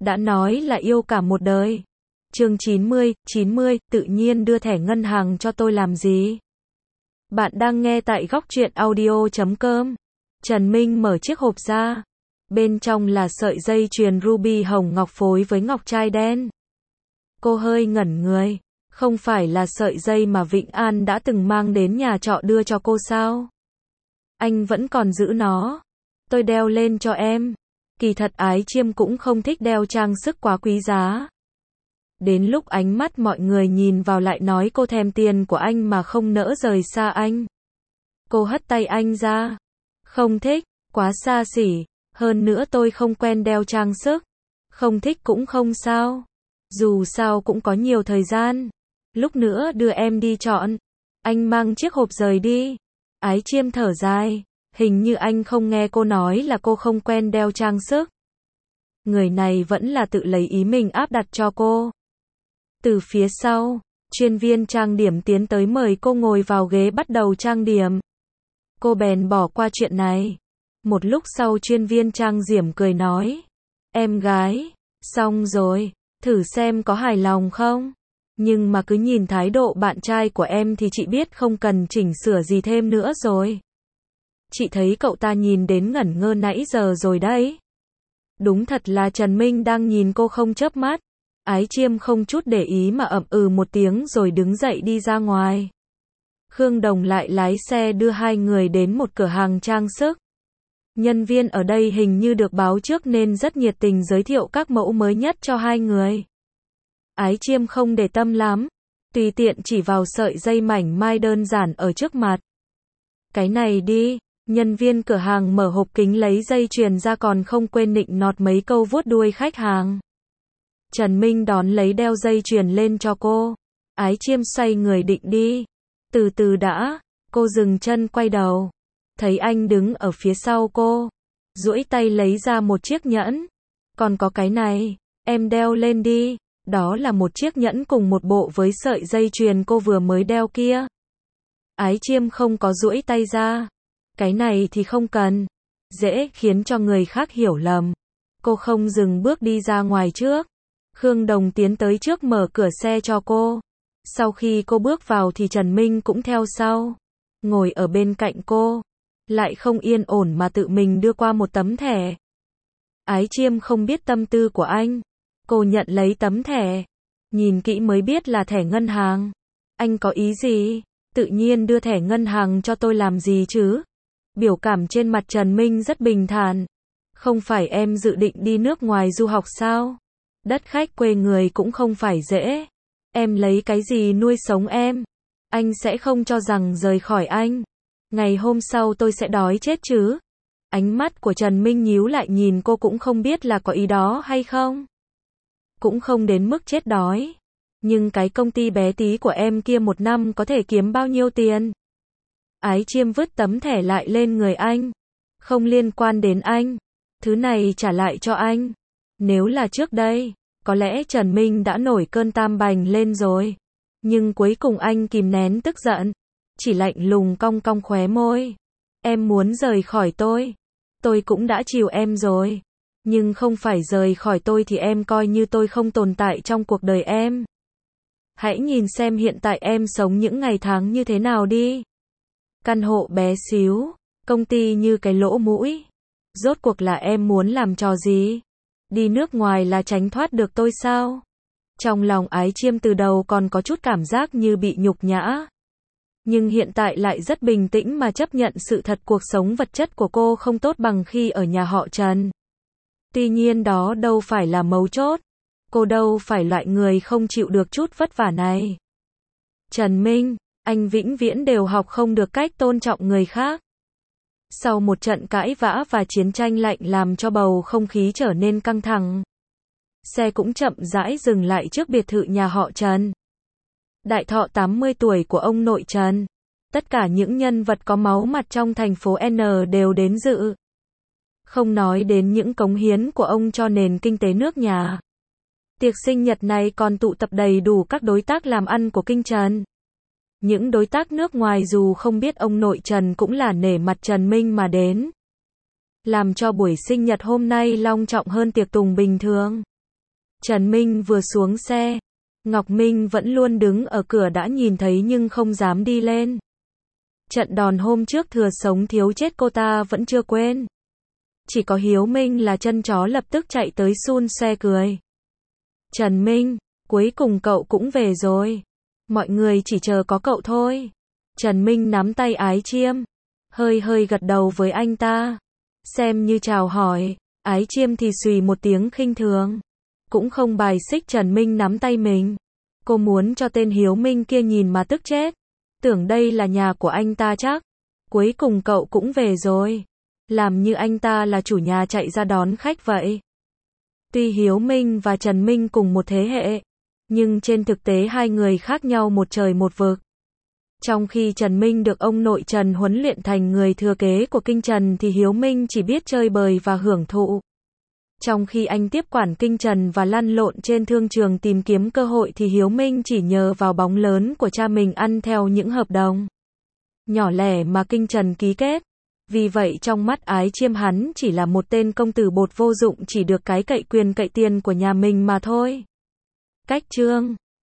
đã nói là yêu cả một đời. Chương 90, tự nhiên đưa thẻ ngân hàng cho tôi làm gì? Bạn đang nghe tại Góc Truyện Audio.com. Trần Minh mở chiếc hộp ra. Bên trong là sợi dây chuyền ruby hồng ngọc phối với ngọc trai đen. Cô hơi ngẩn người. Không phải là sợi dây mà Vĩnh An đã từng mang đến nhà trọ đưa cho cô sao? Anh vẫn còn giữ nó. Tôi đeo lên cho em. Kỳ thật Ái Chiêm cũng không thích đeo trang sức quá quý giá. Đến lúc ánh mắt mọi người nhìn vào lại nói cô thèm tiền của anh mà không nỡ rời xa anh. Cô hất tay anh ra. Không thích, quá xa xỉ. Hơn nữa tôi không quen đeo trang sức. Không thích cũng không sao. Dù sao cũng có nhiều thời gian. Lúc nữa đưa em đi chọn. Anh mang chiếc hộp rời đi. Ái Chiêm thở dài. Hình như anh không nghe cô nói là cô không quen đeo trang sức. Người này vẫn là tự lấy ý mình áp đặt cho cô. Từ phía sau, chuyên viên trang điểm tiến tới mời cô ngồi vào ghế bắt đầu trang điểm. Cô bèn bỏ qua chuyện này. Một lúc sau chuyên viên trang điểm cười nói. Em gái, xong rồi, thử xem có hài lòng không? Nhưng mà cứ nhìn thái độ bạn trai của em thì chị biết không cần chỉnh sửa gì thêm nữa rồi. Chị thấy cậu ta nhìn đến ngẩn ngơ nãy giờ rồi đấy. Đúng thật là Trần Minh đang nhìn cô không chớp mắt. Ái Chiêm không chút để ý mà ậm ừ một tiếng rồi đứng dậy đi ra ngoài. Khương Đồng lại lái xe đưa hai người đến một cửa hàng trang sức. Nhân viên ở đây hình như được báo trước nên rất nhiệt tình giới thiệu các mẫu mới nhất cho hai người. Ái Chiêm không để tâm lắm, tùy tiện chỉ vào sợi dây mảnh mai đơn giản ở trước mặt. Cái này đi. Nhân viên cửa hàng mở hộp kính lấy dây chuyền ra còn không quên nịnh nọt mấy câu vuốt đuôi khách hàng. Trần Minh đón lấy đeo dây chuyền lên cho cô. Ái Chiêm xoay người định đi. Từ từ đã. Cô dừng chân quay đầu. Thấy anh đứng ở phía sau cô. Duỗi tay lấy ra một chiếc nhẫn. Còn có cái này. Em đeo lên đi. Đó là một chiếc nhẫn cùng một bộ với sợi dây chuyền cô vừa mới đeo kia. Ái Chiêm không có duỗi tay ra. Cái này thì không cần. Dễ khiến cho người khác hiểu lầm. Cô không dừng bước đi ra ngoài trước. Khương Đồng tiến tới trước mở cửa xe cho cô. Sau khi cô bước vào thì Trần Minh cũng theo sau. Ngồi ở bên cạnh cô. Lại không yên ổn mà tự mình đưa qua một tấm thẻ. Ái Chiêm không biết tâm tư của anh. Cô nhận lấy tấm thẻ. Nhìn kỹ mới biết là thẻ ngân hàng. Anh có ý gì? Tự nhiên đưa thẻ ngân hàng cho tôi làm gì chứ? Biểu cảm trên mặt Trần Minh rất bình thản. Không phải em dự định đi nước ngoài du học sao? Đất khách quê người cũng không phải dễ. Em lấy cái gì nuôi sống em? Anh sẽ không cho rằng rời khỏi anh. Ngày hôm sau tôi sẽ đói chết chứ? Ánh mắt của Trần Minh nhíu lại nhìn cô cũng không biết là có ý đó hay không. Cũng không đến mức chết đói. Nhưng cái công ty bé tí của em kia một năm có thể kiếm bao nhiêu tiền? Ái Chiêm vứt tấm thẻ lại lên người anh. Không liên quan đến anh. Thứ này trả lại cho anh. Nếu là trước đây, có lẽ Trần Minh đã nổi cơn tam bành lên rồi. Nhưng cuối cùng anh kìm nén tức giận. Chỉ lạnh lùng cong cong khóe môi. Em muốn rời khỏi tôi. Tôi cũng đã chiều em rồi. Nhưng không phải rời khỏi tôi thì em coi như tôi không tồn tại trong cuộc đời em. Hãy nhìn xem hiện tại em sống những ngày tháng như thế nào đi. Căn hộ bé xíu, công ty như cái lỗ mũi. Rốt cuộc là em muốn làm trò gì? Đi nước ngoài là tránh thoát được tôi sao? Trong lòng Ái Chiêm từ đầu còn có chút cảm giác như bị nhục nhã. Nhưng hiện tại lại rất bình tĩnh mà chấp nhận sự thật cuộc sống vật chất của cô không tốt bằng khi ở nhà họ Trần. Tuy nhiên đó đâu phải là mấu chốt. Cô đâu phải loại người không chịu được chút vất vả này. Trần Minh, anh vĩnh viễn đều học không được cách tôn trọng người khác. Sau một trận cãi vã và chiến tranh lạnh làm cho bầu không khí trở nên căng thẳng. Xe cũng chậm rãi dừng lại trước biệt thự nhà họ Trần. Đại thọ 80 tuổi của ông nội Trần. Tất cả những nhân vật có máu mặt trong thành phố N đều đến dự. Không nói đến những cống hiến của ông cho nền kinh tế nước nhà. Tiệc sinh nhật này còn tụ tập đầy đủ các đối tác làm ăn của kinh Trần. Những đối tác nước ngoài dù không biết ông nội Trần cũng là nể mặt Trần Minh mà đến. Làm cho buổi sinh nhật hôm nay long trọng hơn tiệc tùng bình thường. Trần Minh vừa xuống xe, Ngọc Minh vẫn luôn đứng ở cửa đã nhìn thấy nhưng không dám đi lên. Trận đòn hôm trước thừa sống thiếu chết cô ta vẫn chưa quên. Chỉ có Hiếu Minh là chân chó lập tức chạy tới xun xoe cười. Trần Minh, cuối cùng cậu cũng về rồi. Mọi người chỉ chờ có cậu thôi. Trần Minh nắm tay Ái Chiêm, hơi hơi gật đầu với anh ta, xem như chào hỏi. Ái Chiêm thì xùy một tiếng khinh thường, cũng không bài xích Trần Minh nắm tay mình. Cô muốn cho tên Hiếu Minh kia nhìn mà tức chết. Tưởng đây là nhà của anh ta chắc. Cuối cùng cậu cũng về rồi. Làm như anh ta là chủ nhà chạy ra đón khách vậy. Tuy Hiếu Minh và Trần Minh cùng một thế hệ, nhưng trên thực tế hai người khác nhau một trời một vực. Trong khi Trần Minh được ông nội Trần huấn luyện thành người thừa kế của Kinh Trần thì Hiếu Minh chỉ biết chơi bời và hưởng thụ. Trong khi anh tiếp quản Kinh Trần và lăn lộn trên thương trường tìm kiếm cơ hội thì Hiếu Minh chỉ nhờ vào bóng lớn của cha mình ăn theo những hợp đồng nhỏ lẻ mà Kinh Trần ký kết. Vì vậy trong mắt Ái Chiêm hắn chỉ là một tên công tử bột vô dụng chỉ được cái cậy quyền cậy tiền của nhà mình mà thôi. Cách chương